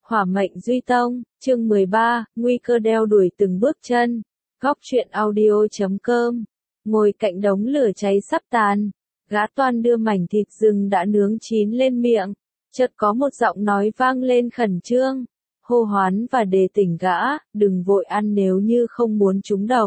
Hỏa mệnh Duy Tông, chương 13, nguy cơ đeo đuổi từng bước chân. Góc truyện audio.com. Ngồi cạnh đống lửa cháy sắp tàn, gã Toan đưa mảnh thịt rừng đã nướng chín lên miệng. Chợt có một giọng nói vang lên khẩn trương, hô hoán và đề tỉnh gã, đừng vội ăn nếu như không muốn trúng độc.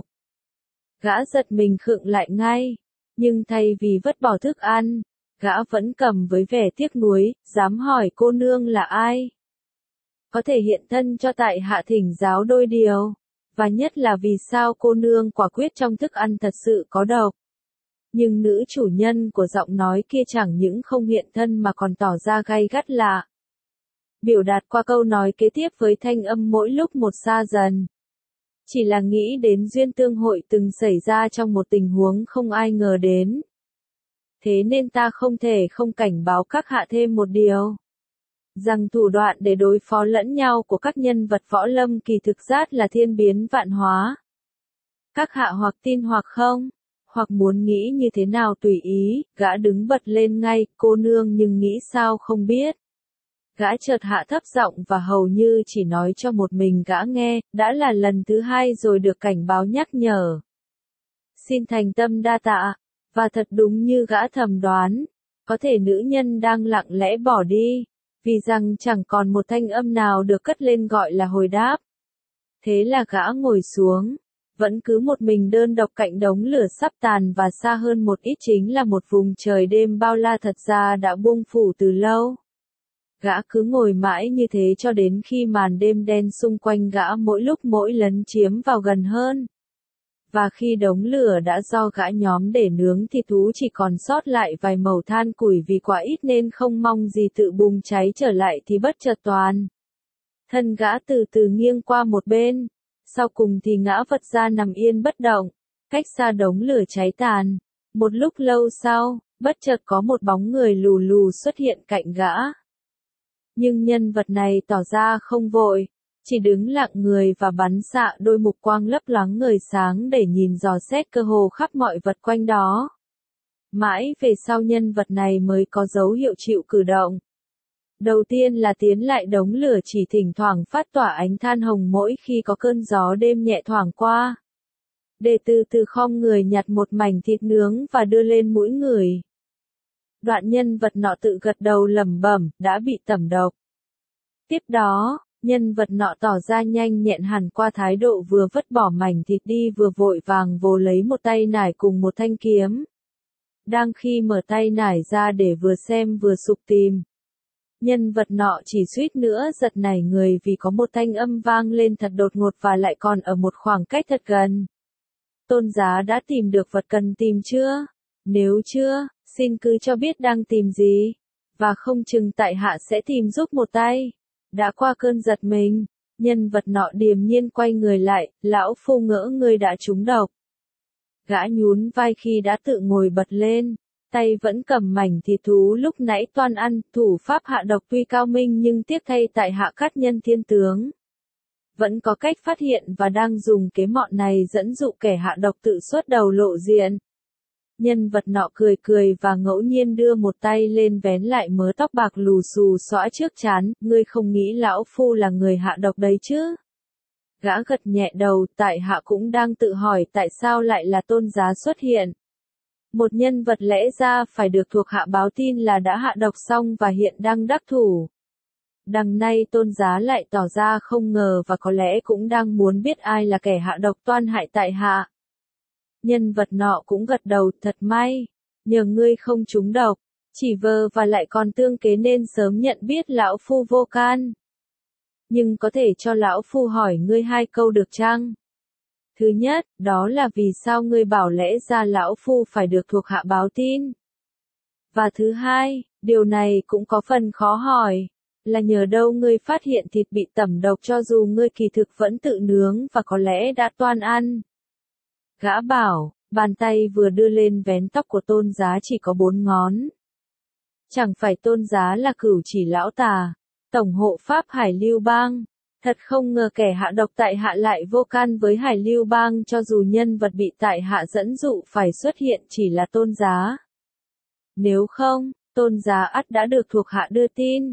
Gã giật mình khựng lại ngay, nhưng thay vì vứt bỏ thức ăn, gã vẫn cầm với vẻ tiếc nuối, dám hỏi cô nương là ai? Có thể hiện thân cho tại hạ thỉnh giáo đôi điều, và nhất là vì sao cô nương quả quyết trong thức ăn thật sự có độc. Nhưng nữ chủ nhân của giọng nói kia chẳng những không hiện thân mà còn tỏ ra gay gắt lạ. Biểu đạt qua câu nói kế tiếp với thanh âm mỗi lúc một xa dần. Chỉ là nghĩ đến duyên tương hội từng xảy ra trong một tình huống không ai ngờ đến. Thế nên ta không thể không cảnh báo các hạ thêm một điều. Rằng thủ đoạn để đối phó lẫn nhau của các nhân vật võ lâm kỳ thực rất là thiên biến vạn hóa. Các hạ hoặc tin hoặc không, hoặc muốn nghĩ như thế nào tùy ý, gã đứng bật lên ngay, cô nương nhưng nghĩ sao không biết. Gã chợt hạ thấp giọng và hầu như chỉ nói cho một mình gã nghe, đã là lần thứ hai rồi được cảnh báo nhắc nhở. Xin thành tâm đa tạ, và thật đúng như gã thầm đoán, có thể nữ nhân đang lặng lẽ bỏ đi, vì rằng chẳng còn một thanh âm nào được cất lên gọi là hồi đáp. Thế là gã ngồi xuống, vẫn cứ một mình đơn độc cạnh đống lửa sắp tàn và xa hơn một ít chính là một vùng trời đêm bao la thật ra đã buông phủ từ lâu. Gã cứ ngồi mãi như thế cho đến khi màn đêm đen xung quanh gã mỗi lúc mỗi lấn chiếm vào gần hơn. Và khi đống lửa đã do gã nhóm để nướng thì thú chỉ còn sót lại vài mẩu than củi vì quá ít nên không mong gì tự bùng cháy trở lại thì bất chợt toàn. Thân gã từ từ nghiêng qua một bên, sau cùng thì ngã vật ra nằm yên bất động, cách xa đống lửa cháy tàn. Một lúc lâu sau, bất chợt có một bóng người lù lù xuất hiện cạnh gã. Nhưng nhân vật này tỏ ra không vội, chỉ đứng lặng người và bắn xạ đôi mục quang lấp loáng ngời sáng để nhìn dò xét cơ hồ khắp mọi vật quanh đó. Mãi về sau nhân vật này mới có dấu hiệu chịu cử động. Đầu tiên là tiến lại đống lửa chỉ thỉnh thoảng phát tỏa ánh than hồng mỗi khi có cơn gió đêm nhẹ thoảng qua. Để từ từ khom người nhặt một mảnh thịt nướng và đưa lên mũi người. Đoạn nhân vật nọ tự gật đầu lẩm bẩm, đã bị tẩm độc. Tiếp đó, nhân vật nọ tỏ ra nhanh nhẹn hẳn qua thái độ vừa vứt bỏ mảnh thịt đi vừa vội vàng vồ lấy một tay nải cùng một thanh kiếm. Đang khi mở tay nải ra để vừa xem vừa sục tìm. Nhân vật nọ chỉ suýt nữa giật nảy người vì có một thanh âm vang lên thật đột ngột và lại còn ở một khoảng cách thật gần. Tôn giá đã tìm được vật cần tìm chưa? Nếu chưa, xin cứ cho biết đang tìm gì, và không chừng tại hạ sẽ tìm giúp một tay. Đã qua cơn giật mình, nhân vật nọ điềm nhiên quay người lại, lão phu ngỡ ngươi đã trúng độc. Gã nhún vai khi đã tự ngồi bật lên, tay vẫn cầm mảnh thịt thú lúc nãy toan ăn, thủ pháp hạ độc tuy cao minh nhưng tiếc thay tại hạ cát nhân thiên tướng. Vẫn có cách phát hiện và đang dùng kế mọn này dẫn dụ kẻ hạ độc tự xuất đầu lộ diện. Nhân vật nọ cười cười và ngẫu nhiên đưa một tay lên vén lại mớ tóc bạc lù xù xõa trước trán, ngươi không nghĩ lão phu là người hạ độc đấy chứ? Gã gật nhẹ đầu, tại hạ cũng đang tự hỏi tại sao lại là tôn giá xuất hiện. Một nhân vật lẽ ra phải được thuộc hạ báo tin là đã hạ độc xong và hiện đang đắc thủ. Đằng nay tôn giá lại tỏ ra không ngờ và có lẽ cũng đang muốn biết ai là kẻ hạ độc toan hại tại hạ. Nhân vật nọ cũng gật đầu, thật may, nhờ ngươi không trúng độc, chỉ vờ và lại còn tương kế nên sớm nhận biết lão phu vô can. Nhưng có thể cho lão phu hỏi ngươi hai câu được chăng? Thứ nhất, đó là vì sao ngươi bảo lẽ ra lão phu phải được thuộc hạ báo tin? Và thứ hai, điều này cũng có phần khó hỏi, là nhờ đâu ngươi phát hiện thịt bị tẩm độc cho dù ngươi kỳ thực vẫn tự nướng và có lẽ đã toan ăn? Gã bảo, bàn tay vừa đưa lên vén tóc của tôn giá chỉ có 4 ngón. Chẳng phải tôn giá là cửu chỉ lão tà, tổng hộ pháp Hải Lưu Bang. Thật không ngờ kẻ hạ độc tại hạ lại vô can với Hải Lưu Bang cho dù nhân vật bị tại hạ dẫn dụ phải xuất hiện chỉ là tôn giá. Nếu không, tôn giá ắt đã được thuộc hạ đưa tin,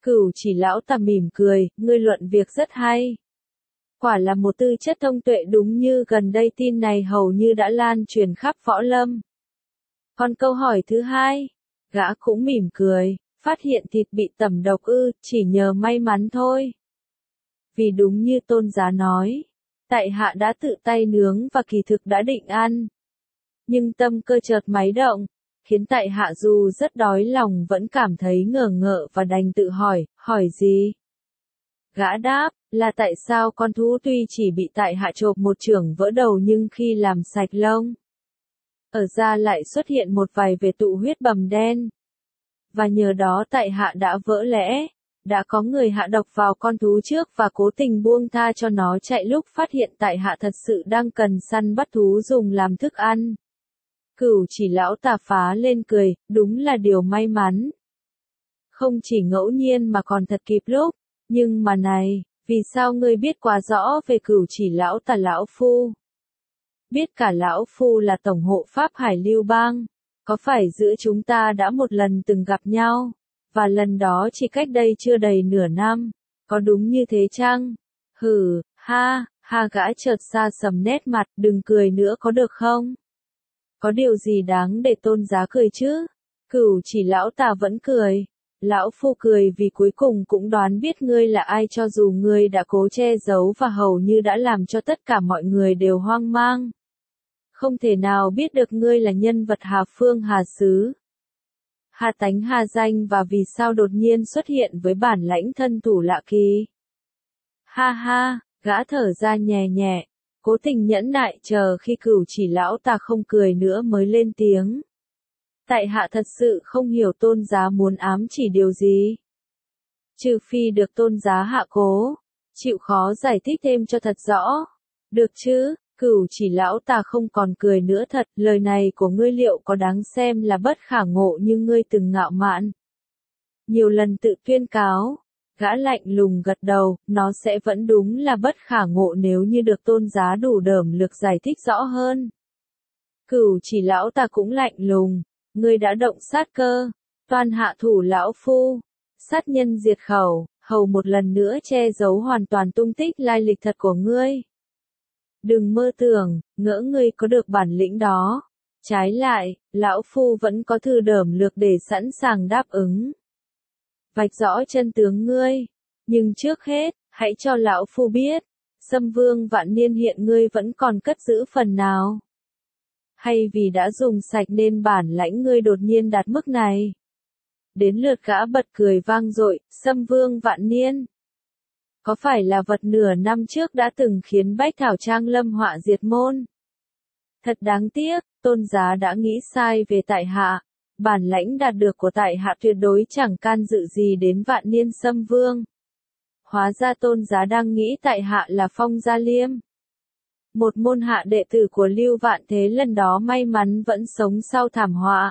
Cửu Chỉ lão ta mỉm cười, ngươi luận việc rất hay. Quả là một tư chất thông tuệ, đúng như gần đây tin này hầu như đã lan truyền khắp võ lâm. Còn câu hỏi thứ hai, gã cũng mỉm cười, phát hiện thịt bị tẩm độc ư, chỉ nhờ may mắn thôi. Vì đúng như tôn giá nói, tại hạ đã tự tay nướng và kỳ thực đã định ăn. Nhưng tâm cơ chợt máy động, khiến tại hạ dù rất đói lòng vẫn cảm thấy ngờ ngợ và đành tự hỏi gì? Gã đáp, là tại sao con thú tuy chỉ bị tại hạ chộp một chưởng vỡ đầu nhưng khi làm sạch lông, ở da lại xuất hiện một vài vệt tụ huyết bầm đen. Và nhờ đó tại hạ đã vỡ lẽ, đã có người hạ độc vào con thú trước và cố tình buông tha cho nó chạy lúc phát hiện tại hạ thật sự đang cần săn bắt thú dùng làm thức ăn. Cửu Chỉ lão ta phá lên cười, đúng là điều may mắn. Không chỉ ngẫu nhiên mà còn thật kịp lúc, nhưng mà này, vì sao ngươi biết quá rõ về Cửu Chỉ lão ta lão phu? Biết cả lão phu là tổng hộ pháp Hải Lưu Bang, có phải giữa chúng ta đã một lần từng gặp nhau, và lần đó chỉ cách đây chưa đầy nửa năm, có đúng như thế chăng? Hừ, ha, gã chợt xa sầm nét mặt, đừng cười nữa có được không? Có điều gì đáng để tôn giá cười chứ? Cửu Chỉ lão ta vẫn cười. Lão phu cười vì cuối cùng cũng đoán biết ngươi là ai, cho dù ngươi đã cố che giấu và hầu như đã làm cho tất cả mọi người đều hoang mang. Không thể nào biết được ngươi là nhân vật Hà Phương Hà Xứ. Hà tánh Hà danh và vì sao đột nhiên xuất hiện với bản lãnh thân thủ lạ kỳ. Ha, gã thở ra nhẹ nhẹ, cố tình nhẫn nại chờ khi Cửu Chỉ lão ta không cười nữa mới lên tiếng. Tại hạ thật sự không hiểu tôn giá muốn ám chỉ điều gì. Trừ phi được tôn giá hạ cố, chịu khó giải thích thêm cho thật rõ. Được chứ, Cửu Chỉ lão ta không còn cười nữa thật, lời này của ngươi liệu có đáng xem là bất khả ngộ như ngươi từng ngạo mạn. Nhiều lần tự tuyên cáo, gã lạnh lùng gật đầu, nó sẽ vẫn đúng là bất khả ngộ nếu như được tôn giá đủ đởm lực giải thích rõ hơn. Cửu Chỉ lão ta cũng lạnh lùng. Ngươi đã động sát cơ, toan hạ thủ lão phu, sát nhân diệt khẩu, hầu một lần nữa che giấu hoàn toàn tung tích lai lịch thật của ngươi. Đừng mơ tưởng, ngỡ ngươi có được bản lĩnh đó. Trái lại, lão phu vẫn có thư đởm lược để sẵn sàng đáp ứng. Vạch rõ chân tướng ngươi, nhưng trước hết, hãy cho lão phu biết, Sâm Vương Vạn Niên hiện ngươi vẫn còn cất giữ phần nào. Hay vì đã dùng sạch nên bản lãnh ngươi đột nhiên đạt mức này? Đến lượt gã bật cười vang dội, Sâm Vương Vạn Niên. Có phải là vật nửa năm trước đã từng khiến Bách Thảo Trang lâm họa diệt môn? Thật đáng tiếc, tôn giá đã nghĩ sai về tại hạ. Bản lãnh đạt được của tại hạ tuyệt đối chẳng can dự gì đến Vạn Niên Sâm Vương. Hóa ra tôn giá đang nghĩ tại hạ là Phong Gia Liêm. Một môn hạ đệ tử của Lưu Vạn Thế lần đó may mắn vẫn sống sau thảm họa.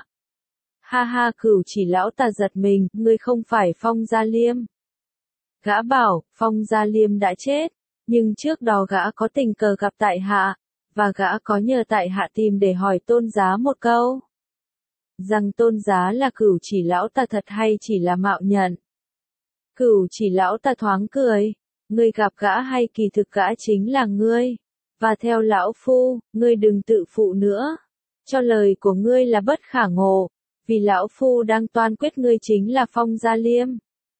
Ha, Cửu Chỉ lão ta giật mình, ngươi không phải Phong Gia Liêm. Gã bảo, Phong Gia Liêm đã chết, nhưng trước đó gã có tình cờ gặp tại hạ, và gã có nhờ tại hạ tìm để hỏi tôn giá một câu. Rằng tôn giá là Cửu Chỉ lão ta thật hay chỉ là mạo nhận. Cửu Chỉ lão ta thoáng cười, ngươi gặp gã hay kỳ thực gã chính là ngươi. Và theo lão phu, ngươi đừng tự phụ nữa. Cho lời của ngươi là bất khả ngộ, vì lão phu đang toan quyết ngươi chính là Phong Gia Liêm.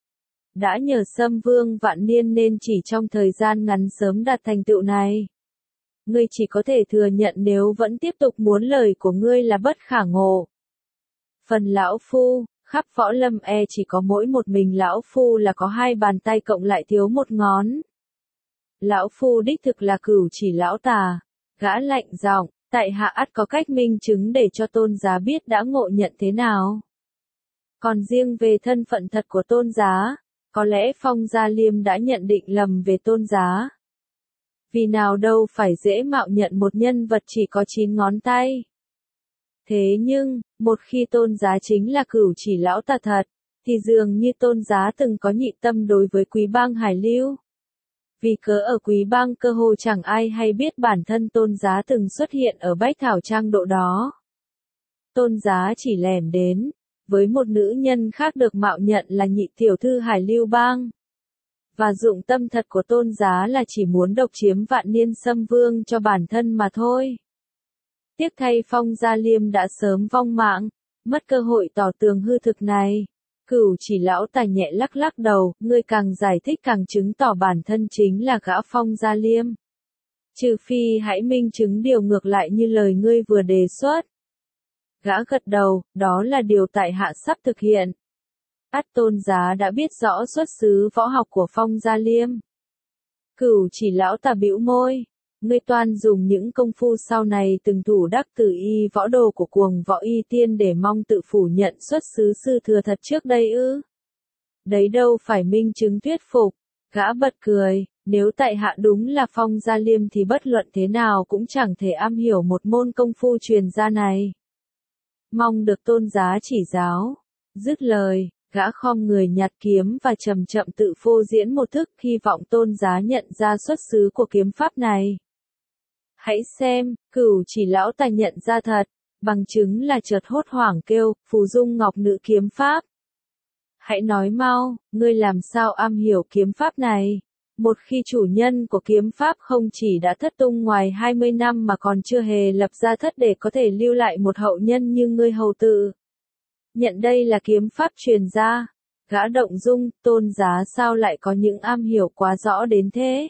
Đã nhờ Sâm Vương Vạn Niên nên chỉ trong thời gian ngắn sớm đạt thành tựu này. Ngươi chỉ có thể thừa nhận nếu vẫn tiếp tục muốn lời của ngươi là bất khả ngộ. Phần lão phu, khắp võ lâm chỉ có mỗi một mình lão phu là có hai bàn tay cộng lại thiếu một ngón. Lão phu đích thực là Cửu Chỉ lão ta. Gã lạnh giọng, tại hạ ắt có cách minh chứng để cho tôn giá biết đã ngộ nhận thế nào. Còn riêng về thân phận thật của tôn giá, có lẽ Phong Gia Liêm đã nhận định lầm về tôn giá. Vì nào đâu phải dễ mạo nhận một nhân vật chỉ có 9 ngón tay. Thế nhưng, một khi tôn giá chính là Cửu Chỉ lão ta thật, thì dường như tôn giá từng có nhị tâm đối với Quý Bang Hải Lưu. Vì cớ ở Quý Bang cơ hồ chẳng ai hay biết bản thân tôn giá từng xuất hiện ở Bách Thảo Trang độ đó. Tôn giá chỉ lẻn đến, với một nữ nhân khác được mạo nhận là nhị tiểu thư Hải Lưu Bang. Và dụng tâm thật của Tôn Giá là chỉ muốn độc chiếm Vạn Niên Sâm Vương cho bản thân mà thôi. Tiếc thay Phong Gia Liêm đã sớm vong mạng, mất cơ hội tỏ tường hư thực này. Cửu Chỉ lão tài nhẹ lắc lắc đầu, ngươi càng giải thích càng chứng tỏ bản thân chính là gã Phong Gia Liêm. Trừ phi hãy minh chứng điều ngược lại như lời ngươi vừa đề xuất. Gã gật đầu, đó là điều tại hạ sắp thực hiện. Ắt Tôn Giá đã biết rõ xuất xứ võ học của Phong Gia Liêm. Cửu Chỉ lão tà bĩu môi, ngươi toan dùng những công phu sau này từng thủ đắc từ y võ đồ của cuồng võ y tiên để mong tự phủ nhận xuất xứ sư thừa thật trước đây ư? Đấy đâu phải minh chứng thuyết phục. Gã bật cười, nếu tại hạ đúng là Phong Gia Liêm thì bất luận thế nào cũng chẳng thể am hiểu một môn công phu truyền ra này. Mong được Tôn Giá chỉ giáo. Dứt lời, gã khom người nhặt kiếm và chậm chậm tự phô diễn một thức, hy vọng Tôn Giá nhận ra xuất xứ của kiếm pháp này. Hãy xem, Cửu Chỉ lão tài nhận ra thật, bằng chứng là chợt hốt hoảng kêu, Phù Dung Ngọc Nữ kiếm pháp. Hãy nói mau, ngươi làm sao am hiểu kiếm pháp này? Một khi chủ nhân của kiếm pháp không chỉ đã thất tung ngoài 20 năm mà còn chưa hề lập ra thất để có thể lưu lại một hậu nhân như ngươi hầu tự. Nhận đây là kiếm pháp truyền ra. Gã động dung, Tôn Giá sao lại có những am hiểu quá rõ đến thế?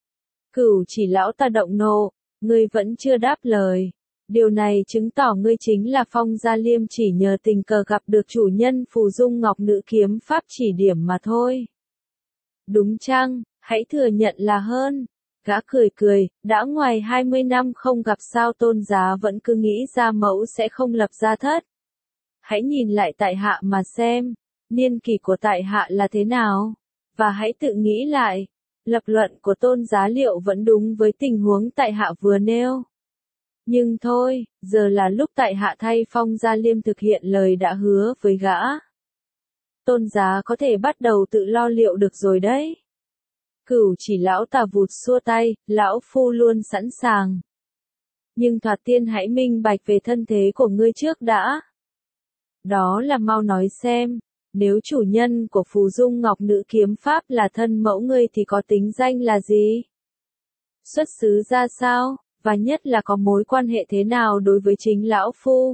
Cửu Chỉ lão ta động nộ, ngươi vẫn chưa đáp lời. Điều này chứng tỏ ngươi chính là Phong Gia Liêm chỉ nhờ tình cờ gặp được chủ nhân Phù Dung Ngọc Nữ kiếm pháp chỉ điểm mà thôi. Đúng chăng, hãy thừa nhận là hơn. Gã cười cười, đã ngoài 20 năm không gặp sao Tôn Giá vẫn cứ nghĩ ra mẫu sẽ không lập ra thất. Hãy nhìn lại tại hạ mà xem, niên kỷ của tại hạ là thế nào, và hãy tự nghĩ lại, lập luận của Tôn Giá liệu vẫn đúng với tình huống tại hạ vừa nêu. Nhưng thôi, giờ là lúc tại hạ thay Phong Gia Liêm thực hiện lời đã hứa với gã. Tôn Giá có thể bắt đầu tự lo liệu được rồi đấy. Cửu Chỉ lão tà vụt xua tay, lão phu luôn sẵn sàng. Nhưng thoạt tiên hãy minh bạch về thân thế của ngươi trước đã. Đó là mau nói xem, nếu chủ nhân của Phù Dung Ngọc Nữ kiếm pháp là thân mẫu ngươi thì có tính danh là gì? Xuất xứ ra sao, và nhất là có mối quan hệ thế nào đối với chính lão phu?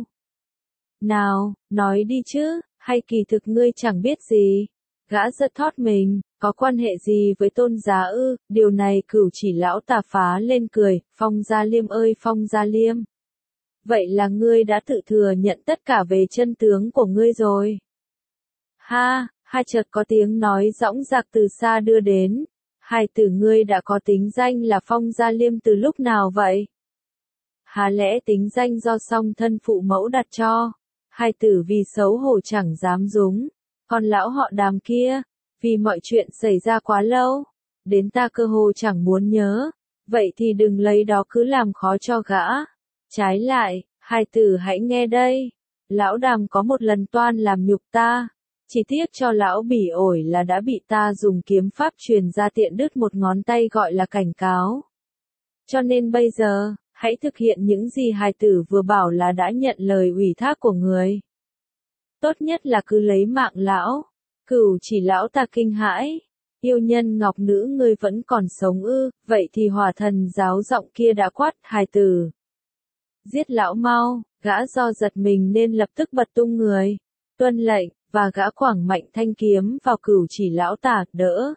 Nào, nói đi chứ, hay kỳ thực ngươi chẳng biết gì? Gã giật thót mình, có quan hệ gì với Tôn Giá ư? Điều này Cửu Chỉ lão tà phá lên cười, Phong Gia Liêm ơi Phong Gia Liêm. Vậy là ngươi đã tự thừa nhận tất cả về chân tướng của ngươi rồi. Ha, chợt có tiếng nói dõng dạc từ xa đưa đến. Hài tử ngươi đã có tính danh là Phong Gia Liêm từ lúc nào vậy? Há lẽ tính danh do song thân phụ mẫu đặt cho? Hài tử vì xấu hổ chẳng dám dúng. Còn lão họ Đàm kia, vì mọi chuyện xảy ra quá lâu, đến ta cơ hồ chẳng muốn nhớ. Vậy thì đừng lấy đó cứ làm khó cho gã. Trái lại, hài tử hãy nghe đây. Lão Đàm có một lần toan làm nhục ta. Chỉ tiếc cho lão bỉ ổi là đã bị ta dùng kiếm pháp truyền ra tiện đứt một ngón tay gọi là cảnh cáo. Cho nên bây giờ, hãy thực hiện những gì hài tử vừa bảo là đã nhận lời ủy thác của người. Tốt nhất là cứ lấy mạng lão. Cửu Chỉ lão ta kinh hãi. Yêu nhân ngọc nữ ngươi vẫn còn sống ư? Vậy thì Hỏa Thần giáo giọng kia đã quát, hài tử. Giết lão mau, gã do giật mình nên lập tức bật tung người. Tuân lệnh, và gã quẳng mạnh thanh kiếm vào Cửu Chỉ lão ta, đỡ.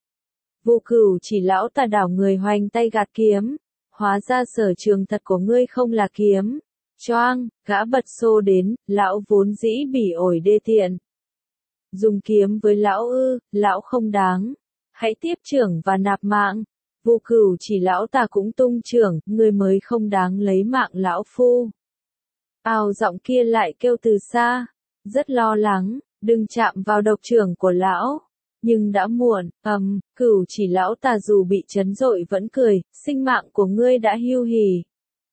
Vụ Cửu Chỉ lão ta đảo người hoành tay gạt kiếm. Hóa ra sở trường thật của ngươi không là kiếm. Choang, gã bật xô đến, lão vốn dĩ bỉ ổi đê tiện. Dùng kiếm với lão ư, lão không đáng. Hãy tiếp trưởng và nạp mạng. Vụ Cửu Chỉ lão ta cũng tung trưởng, ngươi mới không đáng lấy mạng lão phu. Ào giọng kia lại kêu từ xa, rất lo lắng, đừng chạm vào độc trưởng của lão. Nhưng đã muộn, Cửu Chỉ lão ta dù bị chấn dội vẫn cười, sinh mạng của ngươi đã hiu hỉ.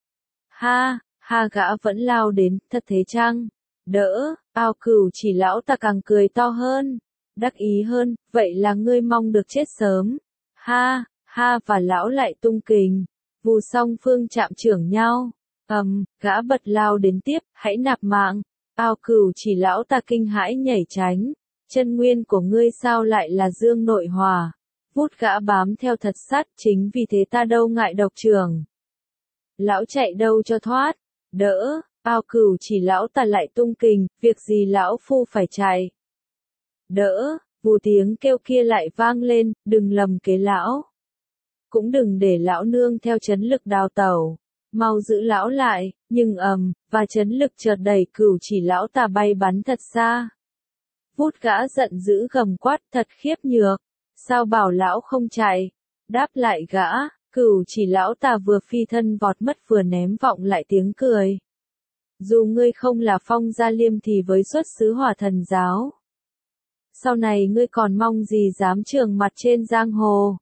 Ha, gã vẫn lao đến, thật thế chăng? Đỡ, Cửu Chỉ lão ta càng cười to hơn, đắc ý hơn, vậy là ngươi mong được chết sớm. Ha, và lão lại tung kình, vù song phương chạm trưởng nhau. Gã bật lao đến tiếp, hãy nạp mạng. Ao Cửu Chỉ lão ta kinh hãi nhảy tránh, chân nguyên của ngươi sao lại là dương nội hòa, vút gã bám theo thật sát, chính vì thế ta đâu ngại độc trưởng. Lão chạy đâu cho thoát, đỡ, Ao Cửu Chỉ lão ta lại tung kình, việc gì lão phu phải chạy. Đỡ, vù tiếng kêu kia lại vang lên, đừng lầm kế lão. Cũng đừng để lão nương theo chấn lực đào tẩu, mau giữ lão lại, nhưng và chấn lực chợt đẩy Cửu Chỉ lão ta bay bắn thật xa. Vút gã giận dữ gầm quát thật khiếp nhược, sao bảo lão không chạy, đáp lại gã, Cửu Chỉ lão ta vừa phi thân vọt mất vừa ném vọng lại tiếng cười. Dù ngươi không là Phong Gia Liêm thì với xuất xứ Hỏa Thần giáo, sau này ngươi còn mong gì dám trường mặt trên giang hồ.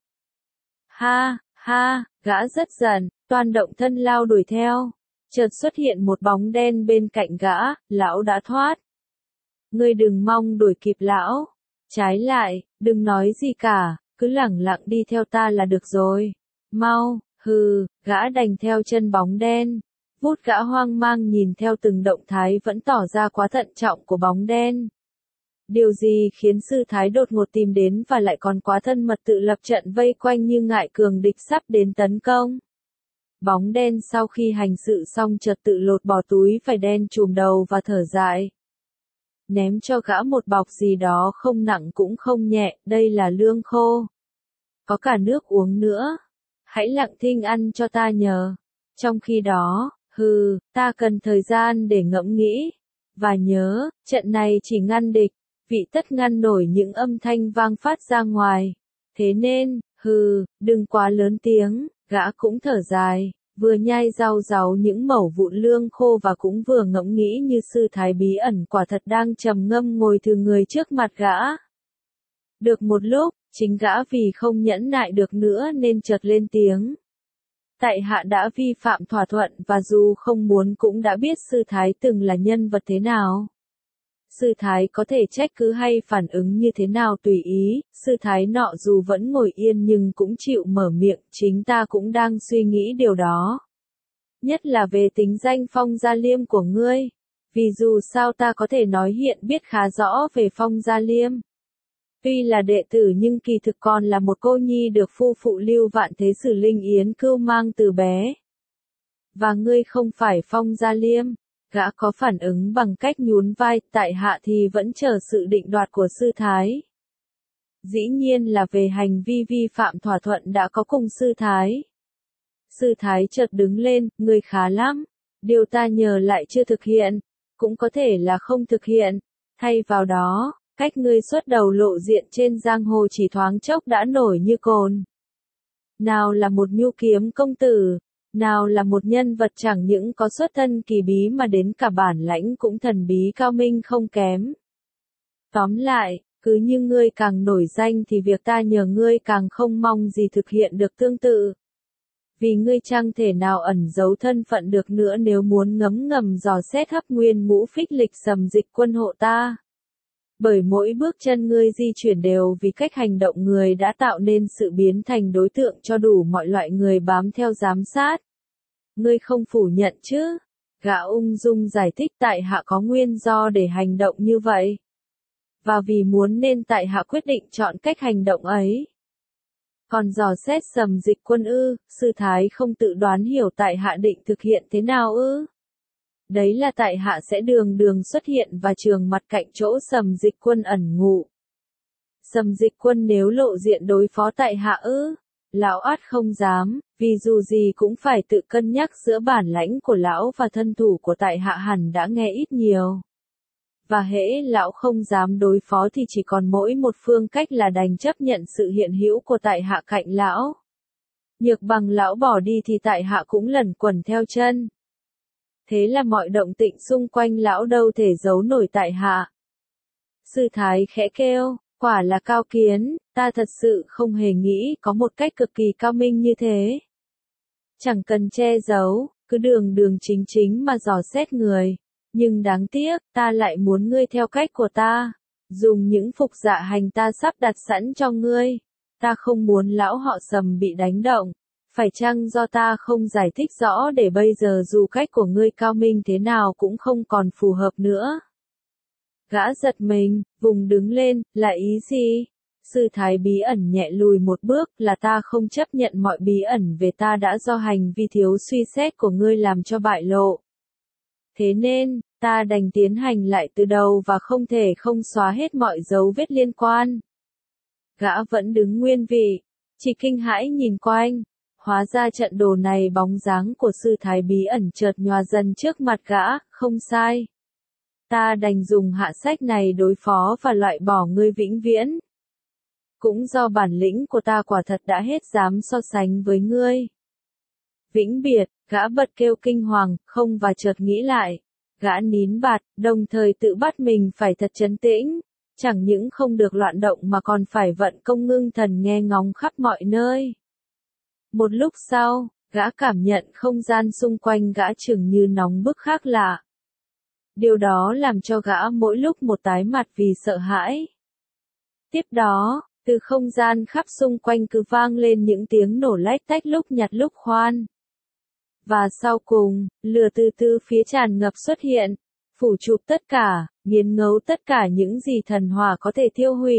Ha, ha, gã rất giận, toan động thân lao đuổi theo, chợt xuất hiện một bóng đen bên cạnh gã, lão đã thoát. Ngươi đừng mong đuổi kịp lão, trái lại, đừng nói gì cả, cứ lẳng lặng đi theo ta là được rồi. Mau, gã đành theo chân bóng đen. Vút gã hoang mang nhìn theo từng động thái vẫn tỏ ra quá thận trọng của bóng đen. Điều gì khiến sư thái đột ngột tìm đến và lại còn quá thân mật tự lập trận vây quanh như ngại cường địch sắp đến tấn công? Bóng đen sau khi hành sự xong chợt tự lột bỏ túi vải đen trùm đầu và thở dài. Ném cho gã một bọc gì đó không nặng cũng không nhẹ, đây là lương khô. Có cả nước uống nữa. Hãy lặng thinh ăn cho ta nhờ. Trong khi đó, ta cần thời gian để ngẫm nghĩ. Và nhớ, trận này chỉ ngăn địch, vị tất ngăn nổi những âm thanh vang phát ra ngoài. Thế nên, đừng quá lớn tiếng, gã cũng thở dài, vừa nhai rau ráu những mẩu vụn lương khô và cũng vừa ngẫm nghĩ như sư thái bí ẩn quả thật đang trầm ngâm ngồi thừ người trước mặt gã. Được một lúc, chính gã vì không nhẫn nại được nữa nên chợt lên tiếng. Tại hạ đã vi phạm thỏa thuận và dù không muốn cũng đã biết sư thái từng là nhân vật thế nào. Sư thái có thể trách cứ hay phản ứng như thế nào tùy ý, sư thái nọ dù vẫn ngồi yên nhưng cũng chịu mở miệng, chính ta cũng đang suy nghĩ điều đó. Nhất là về tính danh Phong Gia Liêm của ngươi, vì dù sao ta có thể nói hiện biết khá rõ về Phong Gia Liêm. Tuy là đệ tử nhưng kỳ thực còn là một cô nhi được phu phụ Lưu Vạn Thế Sử Linh Yến cưu mang từ bé. Và ngươi không phải Phong Gia Liêm. Gã có phản ứng bằng cách nhún vai, tại hạ thì vẫn chờ sự định đoạt của sư thái. Dĩ nhiên là về hành vi vi phạm thỏa thuận đã có cùng sư thái. Sư thái chợt đứng lên, ngươi khá lắm. Điều ta nhờ lại chưa thực hiện, cũng có thể là không thực hiện. Thay vào đó, cách ngươi xuất đầu lộ diện trên giang hồ chỉ thoáng chốc đã nổi như cồn. Nào là một nhu kiếm công tử, nào là một nhân vật chẳng những có xuất thân kỳ bí mà đến cả bản lãnh cũng thần bí cao minh không kém. Tóm lại, cứ như ngươi càng nổi danh thì việc ta nhờ ngươi càng không mong gì thực hiện được tương tự. Vì ngươi chẳng thể nào ẩn giấu thân phận được nữa nếu muốn ngấm ngầm dò xét Hấp Nguyên Ngũ Phích Lịch Sầm Dịch Quân hộ ta. Bởi mỗi bước chân ngươi di chuyển đều vì cách hành động người đã tạo nên sự biến thành đối tượng cho đủ mọi loại người bám theo giám sát. Ngươi không phủ nhận chứ? Gã ung dung giải thích tại hạ có nguyên do để hành động như vậy. Và vì muốn nên tại hạ quyết định chọn cách hành động ấy. Còn dò xét Sầm Dịch Quân sư thái không tự đoán hiểu tại hạ định thực hiện thế nào Đấy là tại hạ sẽ đường đường xuất hiện và trường mặt cạnh chỗ Sầm Dịch Quân ẩn ngụ. Sầm Dịch Quân nếu lộ diện đối phó tại hạ lão ắt không dám, vì dù gì cũng phải tự cân nhắc giữa bản lãnh của lão và thân thủ của tại hạ hẳn đã nghe ít nhiều. Và hễ lão không dám đối phó thì chỉ còn mỗi một phương cách là đành chấp nhận sự hiện hữu của tại hạ cạnh lão. Nhược bằng lão bỏ đi thì tại hạ cũng lẩn quẩn theo chân. Thế là mọi động tĩnh xung quanh lão đâu thể giấu nổi tại hạ. Sư thái khẽ kêu, quả là cao kiến, ta thật sự không hề nghĩ có một cách cực kỳ cao minh như thế. Chẳng cần che giấu, cứ đường đường chính chính mà dò xét người. Nhưng đáng tiếc, ta lại muốn ngươi theo cách của ta. Dùng những phục dạ hành ta sắp đặt sẵn cho ngươi. Ta không muốn lão họ Sầm bị đánh động. Phải chăng do ta không giải thích rõ để bây giờ dù cách của ngươi cao minh thế nào cũng không còn phù hợp nữa? Gã giật mình, vùng đứng lên, là ý gì? Sư thái bí ẩn nhẹ lùi một bước, là ta không chấp nhận mọi bí ẩn về ta đã do hành vi thiếu suy xét của ngươi làm cho bại lộ. Thế nên, ta đành tiến hành lại từ đầu và không thể không xóa hết mọi dấu vết liên quan. Gã vẫn đứng nguyên vị, chỉ kinh hãi nhìn quanh. Hóa ra trận đồ này bóng dáng của sư thái bí ẩn chợt nhòa dần trước mặt gã, không sai. Ta đành dùng hạ sách này đối phó và loại bỏ ngươi vĩnh viễn. Cũng do bản lĩnh của ta quả thật đã hết dám so sánh với ngươi. Vĩnh biệt, gã bật kêu kinh hoàng, không và chợt nghĩ lại. Gã nín bạt, đồng thời tự bắt mình phải thật trấn tĩnh. Chẳng những không được loạn động mà còn phải vận công ngưng thần nghe ngóng khắp mọi nơi. Một lúc sau, gã cảm nhận không gian xung quanh gã chừng như nóng bức khác lạ. Điều đó làm cho gã mỗi lúc một tái mặt vì sợ hãi. Tiếp đó, từ không gian khắp xung quanh cứ vang lên những tiếng nổ lách tách lúc nhặt lúc khoan. Và sau cùng, lửa từ từ phía tràn ngập xuất hiện, phủ chụp tất cả, nghiền ngấu tất cả những gì thần hỏa có thể thiêu hủy.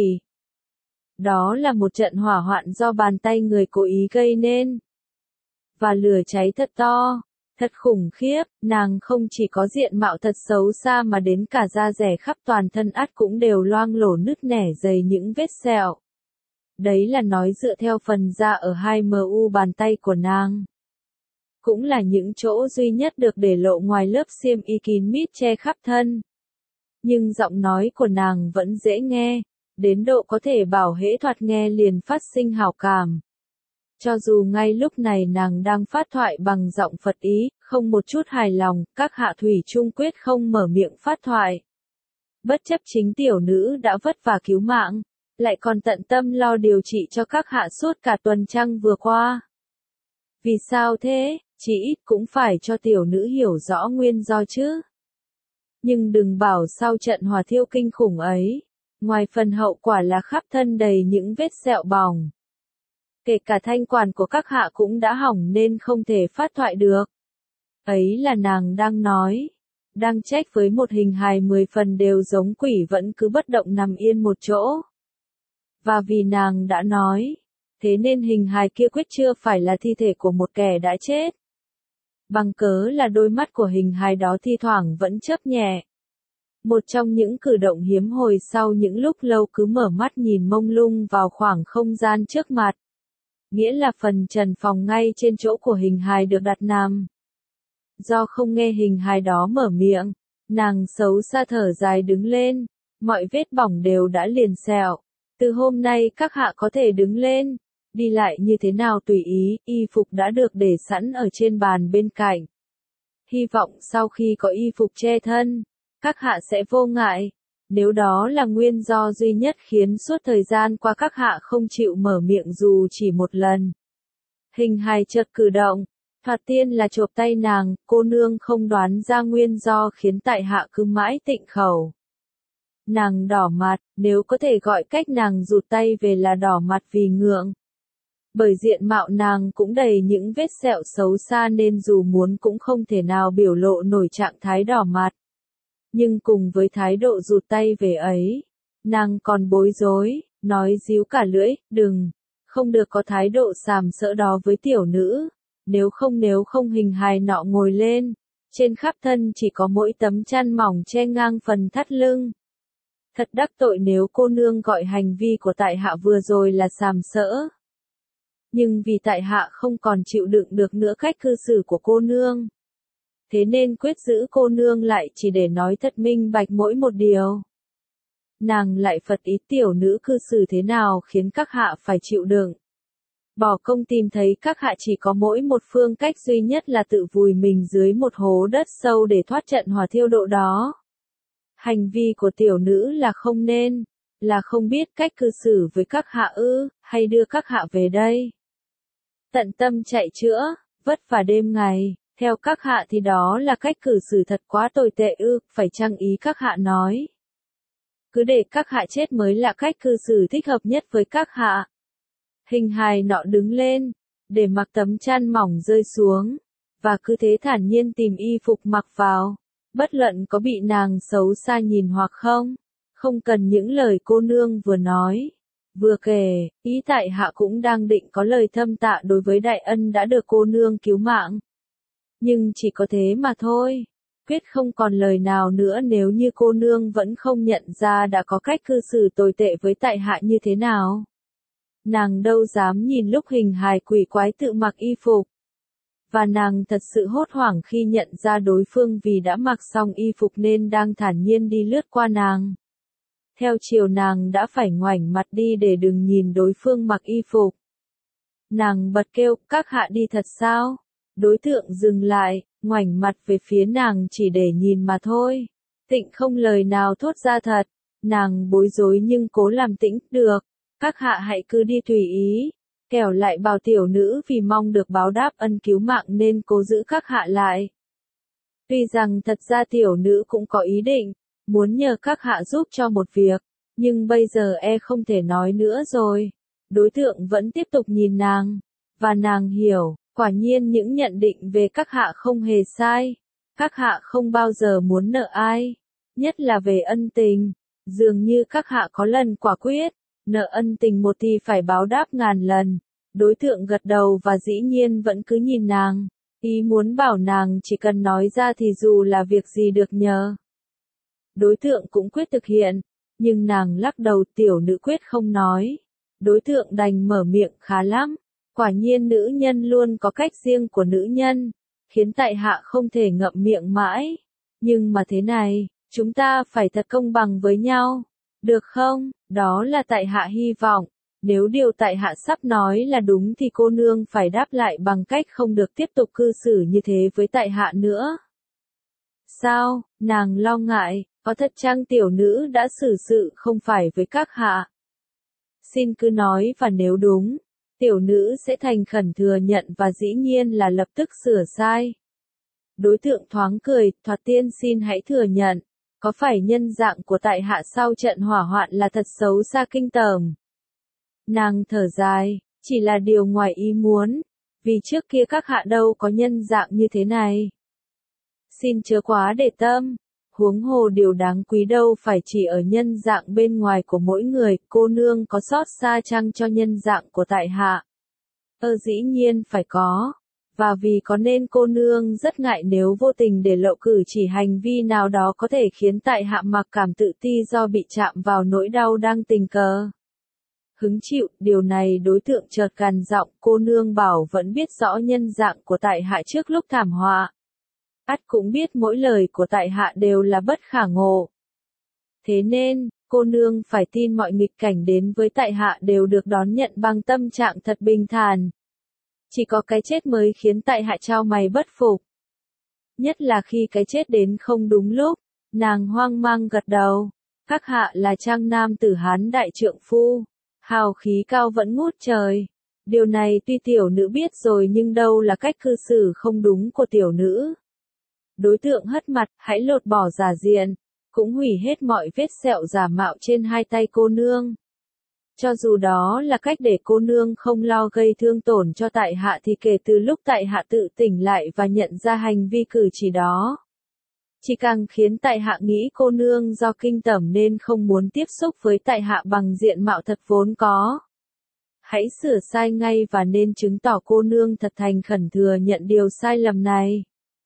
Đó là một trận hỏa hoạn do bàn tay người cố ý gây nên. Và lửa cháy thật to, thật khủng khiếp, nàng không chỉ có diện mạo thật xấu xa mà đến cả da dẻ khắp toàn thân ắt cũng đều loang lổ nứt nẻ dày những vết sẹo. Đấy là nói dựa theo phần da ở hai mu bàn tay của nàng. Cũng là những chỗ duy nhất được để lộ ngoài lớp xiêm y kín mít che khắp thân. Nhưng giọng nói của nàng vẫn dễ nghe, đến độ có thể bảo hễ thoạt nghe liền phát sinh hảo cảm. Cho dù ngay lúc này nàng đang phát thoại bằng giọng Phật ý, không một chút hài lòng, các hạ thủy chung quyết không mở miệng phát thoại. Bất chấp chính tiểu nữ đã vất vả cứu mạng, lại còn tận tâm lo điều trị cho các hạ suốt cả tuần trăng vừa qua. Vì sao thế, chỉ ít cũng phải cho tiểu nữ hiểu rõ nguyên do chứ. Nhưng đừng bảo sau trận hỏa thiêu kinh khủng ấy, ngoài phần hậu quả là khắp thân đầy những vết sẹo bỏng. Kể cả thanh quản của các hạ cũng đã hỏng nên không thể phát thoại được. Ấy là nàng đang nói, đang trách với một hình hài 10 phần đều giống quỷ vẫn cứ bất động nằm yên một chỗ. Và vì nàng đã nói, thế nên hình hài kia quyết chưa phải là thi thể của một kẻ đã chết. Bằng cớ là đôi mắt của hình hài đó thi thoảng vẫn chớp nhẹ. Một trong những cử động hiếm hồi sau những lúc lâu cứ mở mắt nhìn mông lung vào khoảng không gian trước mặt. Nghĩa là phần trần phòng ngay trên chỗ của hình hài được đặt nằm. Do không nghe hình hài đó mở miệng, nàng xấu xa thở dài đứng lên, mọi vết bỏng đều đã liền sẹo. Từ hôm nay các hạ có thể đứng lên, đi lại như thế nào tùy ý, y phục đã được để sẵn ở trên bàn bên cạnh. Hy vọng sau khi có y phục che thân, các hạ sẽ vô ngại, nếu đó là nguyên do duy nhất khiến suốt thời gian qua các hạ không chịu mở miệng dù chỉ một lần. Hình hài chợt cử động, thoạt tiên là chộp tay nàng, cô nương không đoán ra nguyên do khiến tại hạ cứ mãi tịnh khẩu. Nàng đỏ mặt, nếu có thể gọi cách nàng rụt tay về là đỏ mặt vì ngượng. Bởi diện mạo nàng cũng đầy những vết sẹo xấu xa nên dù muốn cũng không thể nào biểu lộ nổi trạng thái đỏ mặt. Nhưng cùng với thái độ rụt tay về ấy, nàng còn bối rối, nói díu cả lưỡi, đừng, không được có thái độ sàm sỡ đó với tiểu nữ, nếu không hình hài nọ ngồi lên, trên khắp thân chỉ có mỗi tấm chăn mỏng che ngang phần thắt lưng. Thật đắc tội nếu cô nương gọi hành vi của tại hạ vừa rồi là sàm sỡ. Nhưng vì tại hạ không còn chịu đựng được nữa cách cư xử của cô nương. Thế nên quyết giữ cô nương lại chỉ để nói thật minh bạch mỗi một điều. Nàng lại phật ý tiểu nữ cư xử thế nào khiến các hạ phải chịu đựng. Bỏ công tìm thấy các hạ chỉ có mỗi một phương cách duy nhất là tự vùi mình dưới một hố đất sâu để thoát trận hỏa thiêu độ đó. Hành vi của tiểu nữ là không nên, là không biết cách cư xử với các hạ ư, hay đưa các hạ về đây. Tận tâm chạy chữa, vất vả đêm ngày, theo các hạ thì đó là cách cư xử thật quá tồi tệ ư, phải chăng ý các hạ nói. Cứ để các hạ chết mới là cách cư xử thích hợp nhất với các hạ. Hình hài nọ đứng lên, để mặc tấm chăn mỏng rơi xuống, và cứ thế thản nhiên tìm y phục mặc vào. Bất luận có bị nàng xấu xa nhìn hoặc không, không cần những lời cô nương vừa nói, vừa kể, ý tại hạ cũng đang định có lời thâm tạ đối với đại ân đã được cô nương cứu mạng. Nhưng chỉ có thế mà thôi, quyết không còn lời nào nữa nếu như cô nương vẫn không nhận ra đã có cách cư xử tồi tệ với tại hạ như thế nào. Nàng đâu dám nhìn lúc hình hài quỷ quái tự mặc y phục. Và nàng thật sự hốt hoảng khi nhận ra đối phương vì đã mặc xong y phục nên đang thản nhiên đi lướt qua nàng. Theo chiều nàng đã phải ngoảnh mặt đi để đừng nhìn đối phương mặc y phục. Nàng bật kêu, các hạ đi thật sao? Đối tượng dừng lại, ngoảnh mặt về phía nàng chỉ để nhìn mà thôi. Tịnh không lời nào thốt ra thật. Nàng bối rối nhưng cố làm tĩnh, được. Các hạ hãy cứ đi tùy ý. Kẻo lại bảo tiểu nữ vì mong được báo đáp ân cứu mạng nên cố giữ các hạ lại. Tuy rằng thật ra tiểu nữ cũng có ý định, muốn nhờ các hạ giúp cho một việc, nhưng bây giờ không thể nói nữa rồi. Đối tượng vẫn tiếp tục nhìn nàng, và nàng hiểu, quả nhiên những nhận định về các hạ không hề sai. Các hạ không bao giờ muốn nợ ai, nhất là về ân tình, dường như các hạ có lần quả quyết. Nợ ân tình một thì phải báo đáp ngàn lần. Đối tượng gật đầu và dĩ nhiên vẫn cứ nhìn nàng. Ý muốn bảo nàng chỉ cần nói ra thì dù là việc gì được nhờ. Đối tượng cũng quyết thực hiện. Nhưng nàng lắc đầu, tiểu nữ quyết không nói. Đối tượng đành mở miệng, khá lắm. Quả nhiên nữ nhân luôn có cách riêng của nữ nhân. Khiến tại hạ không thể ngậm miệng mãi. Nhưng mà thế này, chúng ta phải thật công bằng với nhau. Được không? Đó là tại hạ hy vọng. Nếu điều tại hạ sắp nói là đúng thì cô nương phải đáp lại bằng cách không được tiếp tục cư xử như thế với tại hạ nữa. Sao? Nàng lo ngại, có thật chăng tiểu nữ đã xử sự không phải với các hạ? Xin cứ nói, và nếu đúng, tiểu nữ sẽ thành khẩn thừa nhận và dĩ nhiên là lập tức sửa sai. Đối tượng thoáng cười, thoạt tiên xin hãy thừa nhận. Có phải nhân dạng của tại hạ sau trận hỏa hoạn là thật xấu xa kinh tởm? Nàng thở dài, chỉ là điều ngoài ý muốn, vì trước kia các hạ đâu có nhân dạng như thế này. Xin chớ quá để tâm, huống hồ điều đáng quý đâu phải chỉ ở nhân dạng bên ngoài của mỗi người, cô nương có xót xa chăng cho nhân dạng của tại hạ? Dĩ nhiên phải có. Và vì có nên cô nương rất ngại nếu vô tình để lộ cử chỉ hành vi nào đó có thể khiến tại hạ mặc cảm tự ti do bị chạm vào nỗi đau đang tình cờ. Hứng chịu, điều này đối tượng chợt gằn giọng, cô nương bảo vẫn biết rõ nhân dạng của tại hạ trước lúc thảm họa. Ắt cũng biết mỗi lời của tại hạ đều là bất khả ngộ. Thế nên, cô nương phải tin mọi nghịch cảnh đến với tại hạ đều được đón nhận bằng tâm trạng thật bình thản. Chỉ có cái chết mới khiến tại hạ trao mày bất phục. Nhất là khi cái chết đến không đúng lúc, nàng hoang mang gật đầu. Các hạ là trang nam tử Hán đại trượng phu, hào khí cao vẫn ngút trời. Điều này tuy tiểu nữ biết rồi nhưng đâu là cách cư xử không đúng của tiểu nữ. Đối tượng hất mặt, hãy lột bỏ giả diện, cũng hủy hết mọi vết sẹo giả mạo trên hai tay cô nương. Cho dù đó là cách để cô nương không lo gây thương tổn cho tại hạ thì kể từ lúc tại hạ tự tỉnh lại và nhận ra hành vi cử chỉ đó, chỉ càng khiến tại hạ nghĩ cô nương do kinh tởm nên không muốn tiếp xúc với tại hạ bằng diện mạo thật vốn có. Hãy sửa sai ngay và nên chứng tỏ cô nương thật thành khẩn thừa nhận điều sai lầm này.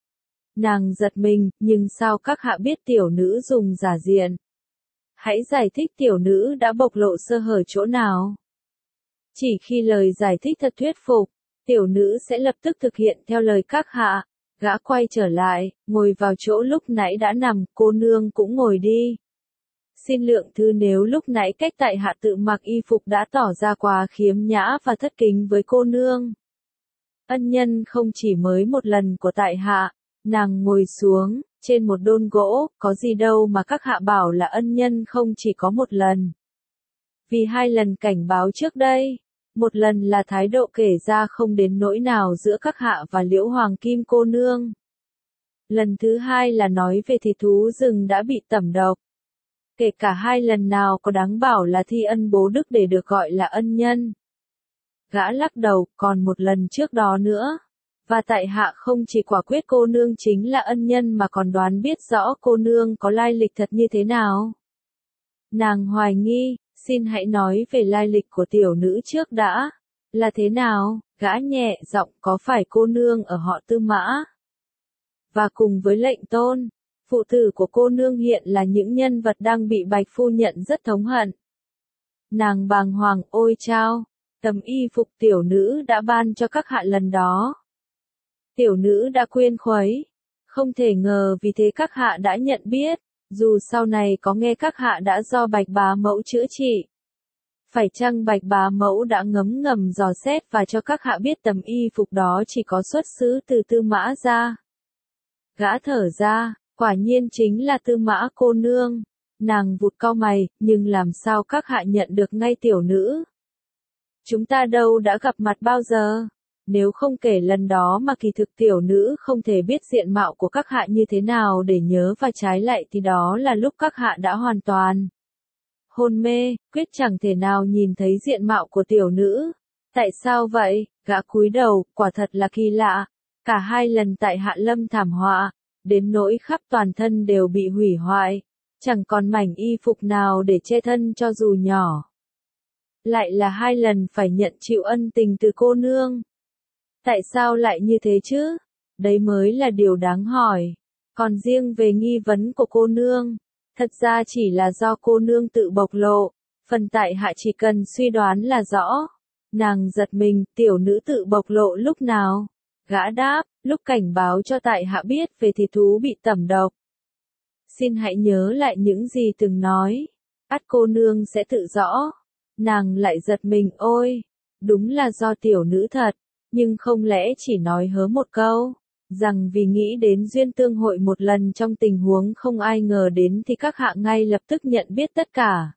Nàng giật mình, nhưng sao các hạ biết tiểu nữ dùng giả diện? Hãy giải thích tiểu nữ đã bộc lộ sơ hở chỗ nào. Chỉ khi lời giải thích thật thuyết phục, tiểu nữ sẽ lập tức thực hiện theo lời các hạ. Gã quay trở lại, ngồi vào chỗ lúc nãy đã nằm, cô nương cũng ngồi đi. Xin lượng thứ nếu lúc nãy cách tại hạ tự mặc y phục đã tỏ ra quá khiếm nhã và thất kính với cô nương. Ân nhân không chỉ mới một lần của tại hạ. Nàng ngồi xuống, trên một đôn gỗ, có gì đâu mà các hạ bảo là ân nhân không chỉ có một lần. Vì 2 lần cảnh báo trước đây, một lần là thái độ kể ra không đến nỗi nào giữa các hạ và Liễu Hoàng Kim cô nương. Lần thứ 2 là nói về thịt thú rừng đã bị tẩm độc. Kể cả 2 lần nào có đáng bảo là thi ân bố đức để được gọi là ân nhân. Gã lắc đầu, còn một lần trước đó nữa. Và tại hạ không chỉ quả quyết cô nương chính là ân nhân mà còn đoán biết rõ cô nương có lai lịch thật như thế nào. Nàng hoài nghi, xin hãy nói về lai lịch của tiểu nữ trước đã. Là thế nào? Gã nhẹ giọng, có phải cô nương ở họ Tư Mã? Và cùng với lệnh tôn, phụ tử của cô nương hiện là những nhân vật đang bị Bạch phu nhận rất thống hận. Nàng bàng hoàng, ôi chao, tấm y phục tiểu nữ đã ban cho các hạ lần đó. Tiểu nữ đã quên khuấy, không thể ngờ vì thế các hạ đã nhận biết, dù sau này có nghe các hạ đã do Bạch bá mẫu chữa trị. Phải chăng Bạch bá mẫu đã ngấm ngầm dò xét và cho các hạ biết tấm y phục đó chỉ có xuất xứ từ Tư Mã gia? Gã thở ra, quả nhiên chính là Tư Mã cô nương. Nàng vụt cau mày, nhưng làm sao các hạ nhận được ngay tiểu nữ? Chúng ta đâu đã gặp mặt bao giờ? Nếu không kể lần đó mà kỳ thực tiểu nữ không thể biết diện mạo của các hạ như thế nào để nhớ, và trái lại thì đó là lúc các hạ đã hoàn toàn hôn mê, quyết chẳng thể nào nhìn thấy diện mạo của tiểu nữ. Tại sao vậy? Gã cúi đầu, quả thật là kỳ lạ. Cả hai lần tại hạ lâm thảm họa, đến nỗi khắp toàn thân đều bị hủy hoại, chẳng còn mảnh y phục nào để che thân cho dù nhỏ. Lại là hai lần phải nhận chịu ân tình từ cô nương. Tại sao lại như thế chứ? Đấy mới là điều đáng hỏi. Còn riêng về nghi vấn của cô nương, thật ra chỉ là do cô nương tự bộc lộ, phần tại hạ chỉ cần suy đoán là rõ. Nàng giật mình, tiểu nữ tự bộc lộ lúc nào? Gã đáp, lúc cảnh báo cho tại hạ biết về thịt thú bị tẩm độc. Xin hãy nhớ lại những gì từng nói. Ắt cô nương sẽ tự rõ. Nàng lại giật mình, ôi, đúng là do tiểu nữ thật, nhưng không lẽ chỉ nói hớ một câu, rằng vì nghĩ đến duyên tương hội một lần trong tình huống không ai ngờ đến thì các hạ ngay lập tức nhận biết tất cả.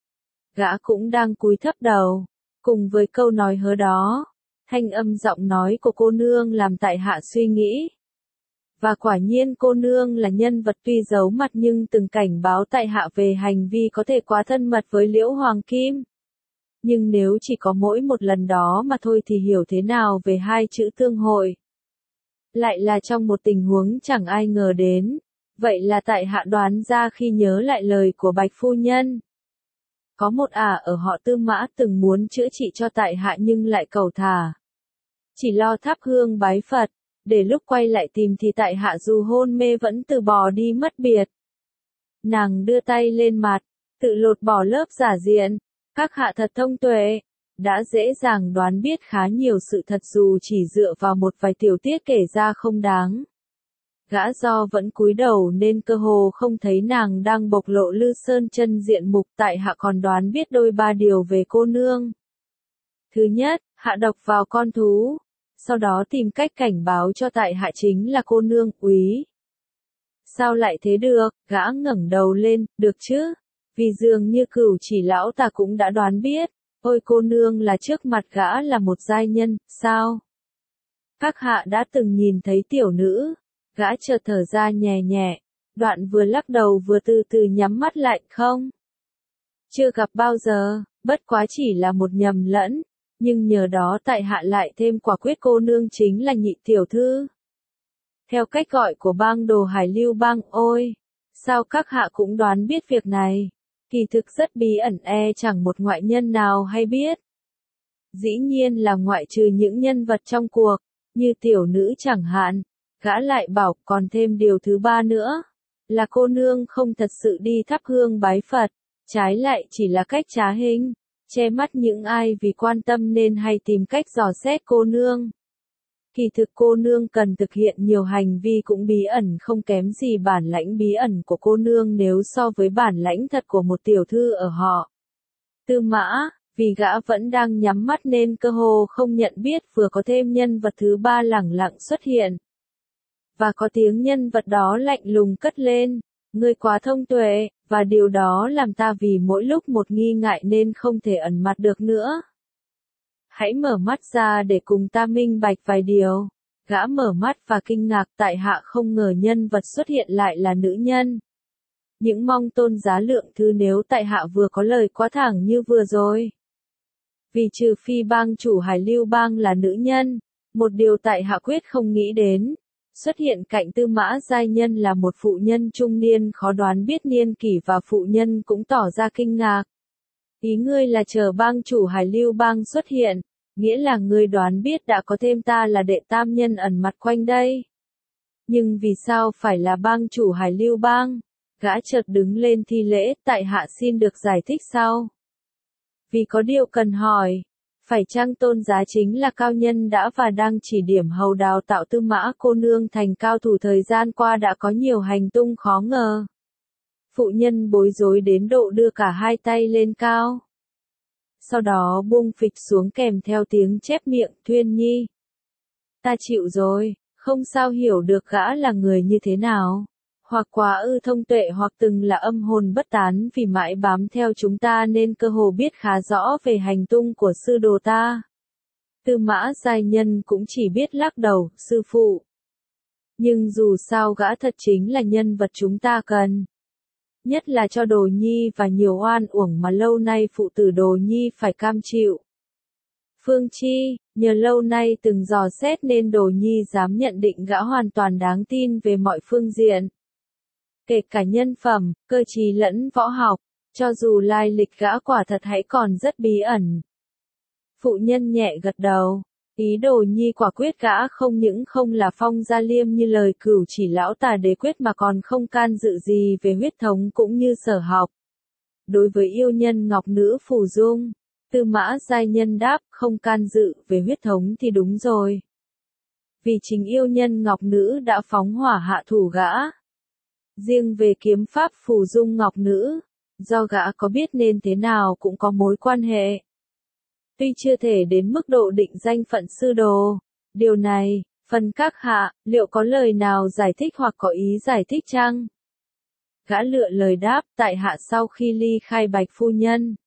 Gã cũng đang cúi thấp đầu, cùng với câu nói hớ đó, thanh âm giọng nói của cô nương làm tại hạ suy nghĩ. Và quả nhiên cô nương là nhân vật tuy giấu mặt nhưng từng cảnh báo tại hạ về hành vi có thể quá thân mật với Liễu Hoàng Kim. Nhưng nếu chỉ có mỗi một lần đó mà thôi thì hiểu thế nào về hai chữ tương hội? Lại là trong một tình huống chẳng ai ngờ đến. Vậy là tại hạ đoán ra khi nhớ lại lời của Bạch phu nhân. Có một ả ở họ Tư Mã từng muốn chữa trị cho tại hạ nhưng lại cầu thả. Chỉ lo thắp hương bái Phật, để lúc quay lại tìm thì tại hạ dù hôn mê vẫn từ bỏ đi mất biệt. Nàng đưa tay lên mặt, tự lột bỏ lớp giả diện. Các hạ thật thông tuệ, đã dễ dàng đoán biết khá nhiều sự thật dù chỉ dựa vào một vài tiểu tiết kể ra không đáng. Gã do vẫn cúi đầu nên cơ hồ không thấy nàng đang bộc lộ Lư Sơn chân diện mục, tại hạ còn đoán biết đôi ba điều về cô nương. Thứ nhất, hạ độc vào con thú, sau đó tìm cách cảnh báo cho tại hạ chính là cô nương, úy. Sao lại thế được? Gã ngẩng đầu lên, được chứ? Vì dường như Cửu Chỉ lão ta cũng đã đoán biết, ôi cô nương là trước mặt gã là một giai nhân, sao? Các hạ đã từng nhìn thấy tiểu nữ, gã chợt thở ra nhẹ nhẹ, đoạn vừa lắc đầu vừa từ từ nhắm mắt lại, không? Chưa gặp bao giờ, bất quá chỉ là một nhầm lẫn, nhưng nhờ đó tại hạ lại thêm quả quyết cô nương chính là Nhị tiểu thư. Theo cách gọi của bang đồ Hải Lưu bang, ôi, sao các hạ cũng đoán biết việc này? Kỳ thực rất bí ẩn, chẳng một ngoại nhân nào hay biết. Dĩ nhiên là ngoại trừ những nhân vật trong cuộc, như tiểu nữ chẳng hạn. Gã lại bảo còn thêm điều thứ ba nữa, là cô nương không thật sự đi thắp hương bái Phật, trái lại chỉ là cách trá hình, che mắt những ai vì quan tâm nên hay tìm cách dò xét cô nương. Kỳ thực cô nương cần thực hiện nhiều hành vi cũng bí ẩn không kém gì bản lãnh bí ẩn của cô nương nếu so với bản lãnh thật của một tiểu thư ở họ Tư Mã, vì gã vẫn đang nhắm mắt nên cơ hồ không nhận biết vừa có thêm nhân vật thứ ba lẳng lặng xuất hiện. Và có tiếng nhân vật đó lạnh lùng cất lên, ngươi quá thông tuệ, và điều đó làm ta vì mỗi lúc một nghi ngại nên không thể ẩn mặt được nữa. Hãy mở mắt ra để cùng ta minh bạch vài điều. Gã mở mắt và kinh ngạc, tại hạ không ngờ nhân vật xuất hiện lại là nữ nhân. Những mong tôn giá lượng thứ nếu tại hạ vừa có lời quá thẳng như vừa rồi. Vì trừ phi bang chủ Hải Lưu bang là nữ nhân, Một điều tại hạ quyết không nghĩ đến. Xuất hiện cạnh Tư Mã giai nhân là một phụ nhân trung niên khó đoán biết niên kỷ và phụ nhân cũng tỏ ra kinh ngạc. Ý ngươi là chờ bang chủ Hải Lưu Bang xuất hiện, nghĩa là ngươi đoán biết đã có thêm ta là đệ tam nhân ẩn mặt quanh đây. Nhưng vì sao phải là bang chủ Hải Lưu Bang? Gã chợt đứng lên thi lễ, tại hạ xin được giải thích sau. Vì có điều cần hỏi. Phải chăng Tôn Giá chính là cao nhân đã và đang chỉ điểm hầu đào tạo Tư Mã cô nương thành cao thủ thời gian qua đã có nhiều hành tung khó ngờ. Phụ nhân bối rối đến độ đưa cả hai tay lên cao. Sau đó buông phịch xuống kèm theo tiếng chép miệng, Thuyên Nhi. Ta chịu rồi, không sao hiểu được gã là người như thế nào. Hoặc quá ư thông tuệ hoặc từng là âm hồn bất tán vì mãi bám theo chúng ta nên cơ hồ biết khá rõ về hành tung của sư đồ ta. Tư Mã giai nhân cũng chỉ biết lắc đầu, sư phụ. Nhưng dù sao gã thật chính là nhân vật chúng ta cần. Nhất là cho Đồ Nhi và nhiều oan uổng mà lâu nay phụ tử Đồ Nhi phải cam chịu. Phương Chi, nhờ lâu nay từng dò xét nên Đồ Nhi dám nhận định gã hoàn toàn đáng tin về mọi phương diện. Kể cả nhân phẩm, cơ trí lẫn võ học, cho dù lai lịch gã quả thật hãy còn rất bí ẩn. Phụ nhân nhẹ gật đầu, ý Đồ Nhi quả quyết gã không những không là Phong Gia Liêm như lời cửu chỉ lão tà đế quyết mà còn không can dự gì về huyết thống cũng như sở học. Đối với yêu nhân ngọc nữ Phù Dung, Tư Mã giai nhân đáp không can dự về huyết thống thì đúng rồi. Vì chính yêu nhân ngọc nữ đã phóng hỏa hạ thủ gã. Riêng về kiếm pháp Phù Dung ngọc nữ, do gã có biết nên thế nào cũng có mối quan hệ. Tuy chưa thể đến mức độ định danh phận sư đồ, điều này, phần các hạ, liệu có lời nào giải thích hoặc có ý giải thích chăng? Gã lựa lời đáp, tại hạ sau khi ly khai Bạch phu nhân.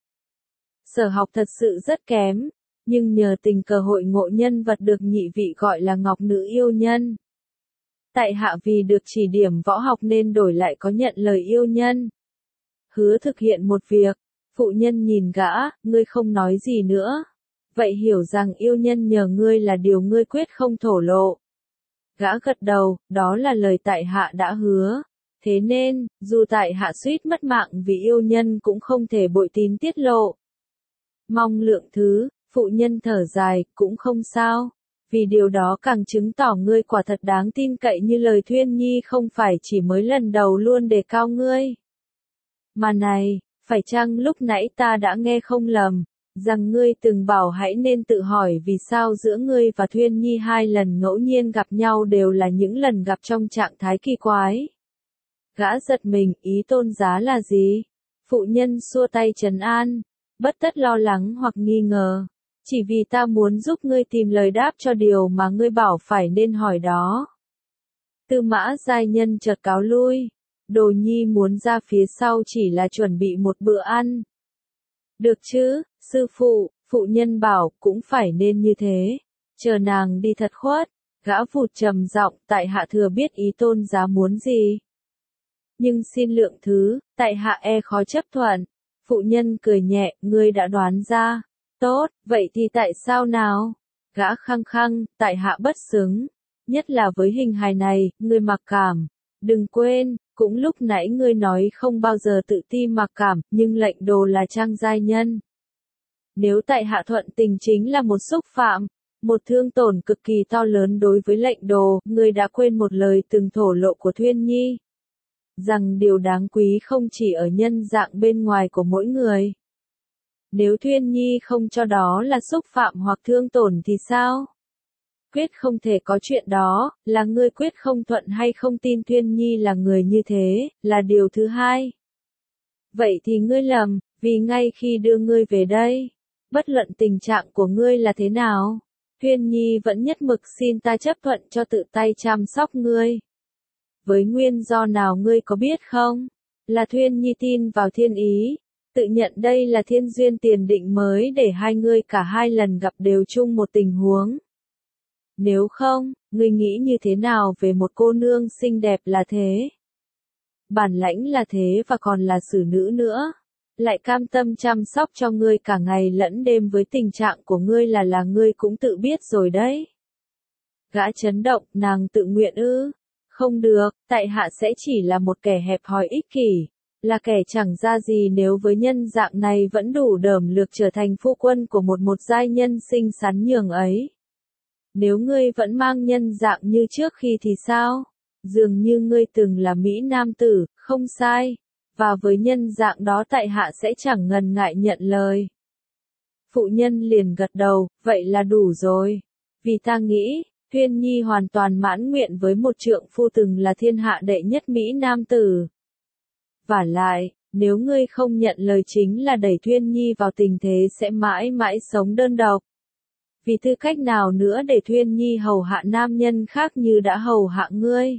Sở học thật sự rất kém, nhưng nhờ tình cờ hội ngộ nhân vật được nhị vị gọi là ngọc nữ yêu nhân. Tại hạ vì được chỉ điểm võ học nên đổi lại có nhận lời yêu nhân. Hứa thực hiện một việc, phụ nhân nhìn gã, ngươi không nói gì nữa. Vậy hiểu rằng yêu nhân nhờ ngươi là điều ngươi quyết không thổ lộ. Gã gật đầu, đó là lời tại hạ đã hứa. Thế nên, dù tại hạ suýt mất mạng vì yêu nhân cũng không thể bội tín tiết lộ. Mong lượng thứ, phụ nhân thở dài, cũng không sao. Vì điều đó càng chứng tỏ ngươi quả thật đáng tin cậy như lời Thuyên Nhi không phải chỉ mới lần đầu luôn đề cao ngươi. Mà này, phải chăng lúc nãy ta đã nghe không lầm, rằng ngươi từng bảo hãy nên tự hỏi vì sao giữa ngươi và Thuyên Nhi hai lần ngẫu nhiên gặp nhau đều là những lần gặp trong trạng thái kỳ quái. Gã giật mình, ý Tôn Giá là gì? Phụ nhân xua tay trấn an, bất tất lo lắng hoặc nghi ngờ. Chỉ vì ta muốn giúp ngươi tìm lời đáp cho điều mà ngươi bảo phải nên hỏi đó. Tư Mã giai nhân chợt cáo lui. Đồ Nhi muốn ra phía sau chỉ là chuẩn bị một bữa ăn. Được chứ, sư phụ, phụ nhân bảo cũng phải nên như thế. Chờ nàng đi thật khuất, gã vụt trầm giọng, tại hạ thừa biết ý Tôn Giá muốn gì. Nhưng xin lượng thứ, tại hạ e khó chấp thuận. Phụ nhân cười nhẹ, ngươi đã đoán ra. Tốt, vậy thì tại sao nào? Gã khăng khăng, tại hạ bất xứng. Nhất là với hình hài này, ngươi mặc cảm. Đừng quên, cũng lúc nãy ngươi nói không bao giờ tự ti mặc cảm, nhưng lệnh đồ là trang giai nhân. Nếu tại hạ thuận tình chính là một xúc phạm, một thương tổn cực kỳ to lớn đối với lệnh đồ, ngươi đã quên một lời từng thổ lộ của Thuyên Nhi. Rằng điều đáng quý không chỉ ở nhân dạng bên ngoài của mỗi người. Nếu Thuyên Nhi không cho đó là xúc phạm hoặc thương tổn thì sao? Quyết không thể có chuyện đó, là ngươi quyết không thuận hay không tin Thuyên Nhi là người như thế, là điều thứ hai. Vậy thì ngươi lầm, vì ngay khi đưa ngươi về đây, bất luận tình trạng của ngươi là thế nào, Thuyên Nhi vẫn nhất mực xin ta chấp thuận cho tự tay chăm sóc ngươi. Với nguyên do nào ngươi có biết không? Là Thuyên Nhi tin vào thiên ý. Tự nhận đây là thiên duyên tiền định mới để hai ngươi cả hai lần gặp đều chung một tình huống. Nếu không, ngươi nghĩ như thế nào về một cô nương xinh đẹp là thế? Bản lãnh là thế và còn là xử nữ nữa. Lại cam tâm chăm sóc cho ngươi cả ngày lẫn đêm với tình trạng của ngươi là ngươi cũng tự biết rồi đấy. Gã chấn động, nàng tự nguyện ư? Không được, tại hạ sẽ chỉ là một kẻ hẹp hòi ích kỷ, là kẻ chẳng ra gì nếu với nhân dạng này vẫn đủ đởm lược trở thành phu quân của một giai nhân xinh xắn nhường ấy. Nếu ngươi vẫn mang nhân dạng như trước khi thì sao? Dường như ngươi từng là Mỹ Nam tử, không sai, và với nhân dạng đó tại hạ sẽ chẳng ngần ngại nhận lời. Phụ nhân liền gật đầu, vậy là đủ rồi. Vì ta nghĩ, Thuyên Nhi hoàn toàn mãn nguyện với một trượng phu từng là thiên hạ đệ nhất Mỹ Nam tử. Vả lại, nếu ngươi không nhận lời chính là đẩy Thuyên Nhi vào tình thế sẽ mãi mãi sống đơn độc. Vì tư cách nào nữa để Thuyên Nhi hầu hạ nam nhân khác như đã hầu hạ ngươi?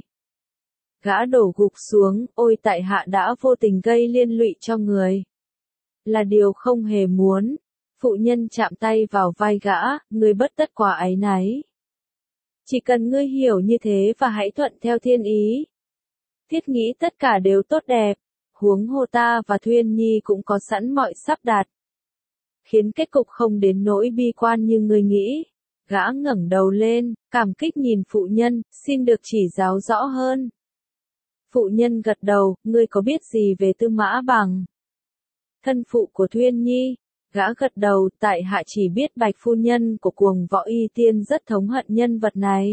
Gã đổ gục xuống, ôi tại hạ đã vô tình gây liên lụy cho người. Là điều không hề muốn. Phụ nhân chạm tay vào vai gã, ngươi bất tất quá áy náy. Chỉ cần ngươi hiểu như thế và hãy thuận theo thiên ý. Thiết nghĩ tất cả đều tốt đẹp, huống hồ ta và Thuyên Nhi cũng có sẵn mọi sắp đặt. Khiến kết cục không đến nỗi bi quan như ngươi nghĩ. Gã ngẩng đầu lên, cảm kích nhìn phụ nhân, xin được chỉ giáo rõ hơn. Phụ nhân gật đầu, ngươi có biết gì về Tư Mã Bằng? Thân phụ của Thuyên Nhi. Gã gật đầu, tại hạ chỉ biết Bạch phu nhân của Cuồng Võ Y Tiên rất thống hận nhân vật này.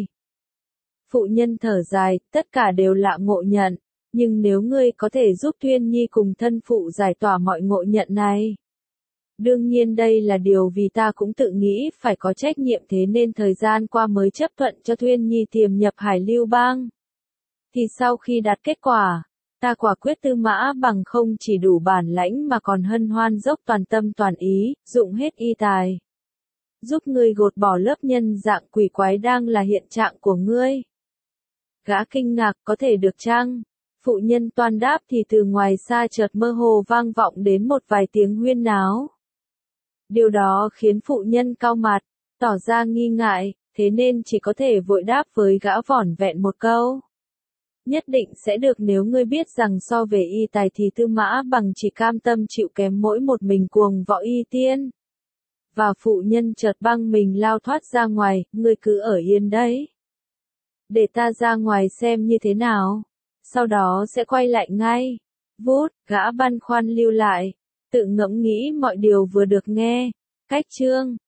Phụ nhân thở dài, tất cả đều là ngộ nhận, nhưng nếu ngươi có thể giúp Thuyên Nhi cùng thân phụ giải tỏa mọi ngộ nhận này. Đương nhiên đây là điều vì ta cũng tự nghĩ phải có trách nhiệm thế nên thời gian qua mới chấp thuận cho Thuyên Nhi tiềm nhập Hải Lưu Bang. Thì sau khi đạt kết quả, ta quả quyết Tư Mã Bằng không chỉ đủ bản lãnh mà còn hân hoan dốc toàn tâm toàn ý, dụng hết y tài. Giúp ngươi gột bỏ lớp nhân dạng quỷ quái đang là hiện trạng của ngươi. Gã kinh ngạc, có thể được chăng? Phụ nhân toan đáp thì từ ngoài xa chợt mơ hồ vang vọng đến một vài tiếng huyên náo. Điều đó khiến phụ nhân cau mặt, tỏ ra nghi ngại, thế nên chỉ có thể vội đáp với gã vỏn vẹn một câu. Nhất định sẽ được nếu ngươi biết rằng so về y tài thì Tư Mã Bằng chỉ cam tâm chịu kém mỗi một mình Cuồng Võ Y Tiên. Và phụ nhân chợt băng mình lao thoát ra ngoài, ngươi cứ ở yên đấy. Để ta ra ngoài xem như thế nào. Sau đó sẽ quay lại ngay. Vút, gã băn khoăn lưu lại. Tự ngẫm nghĩ mọi điều vừa được nghe. Cách chương.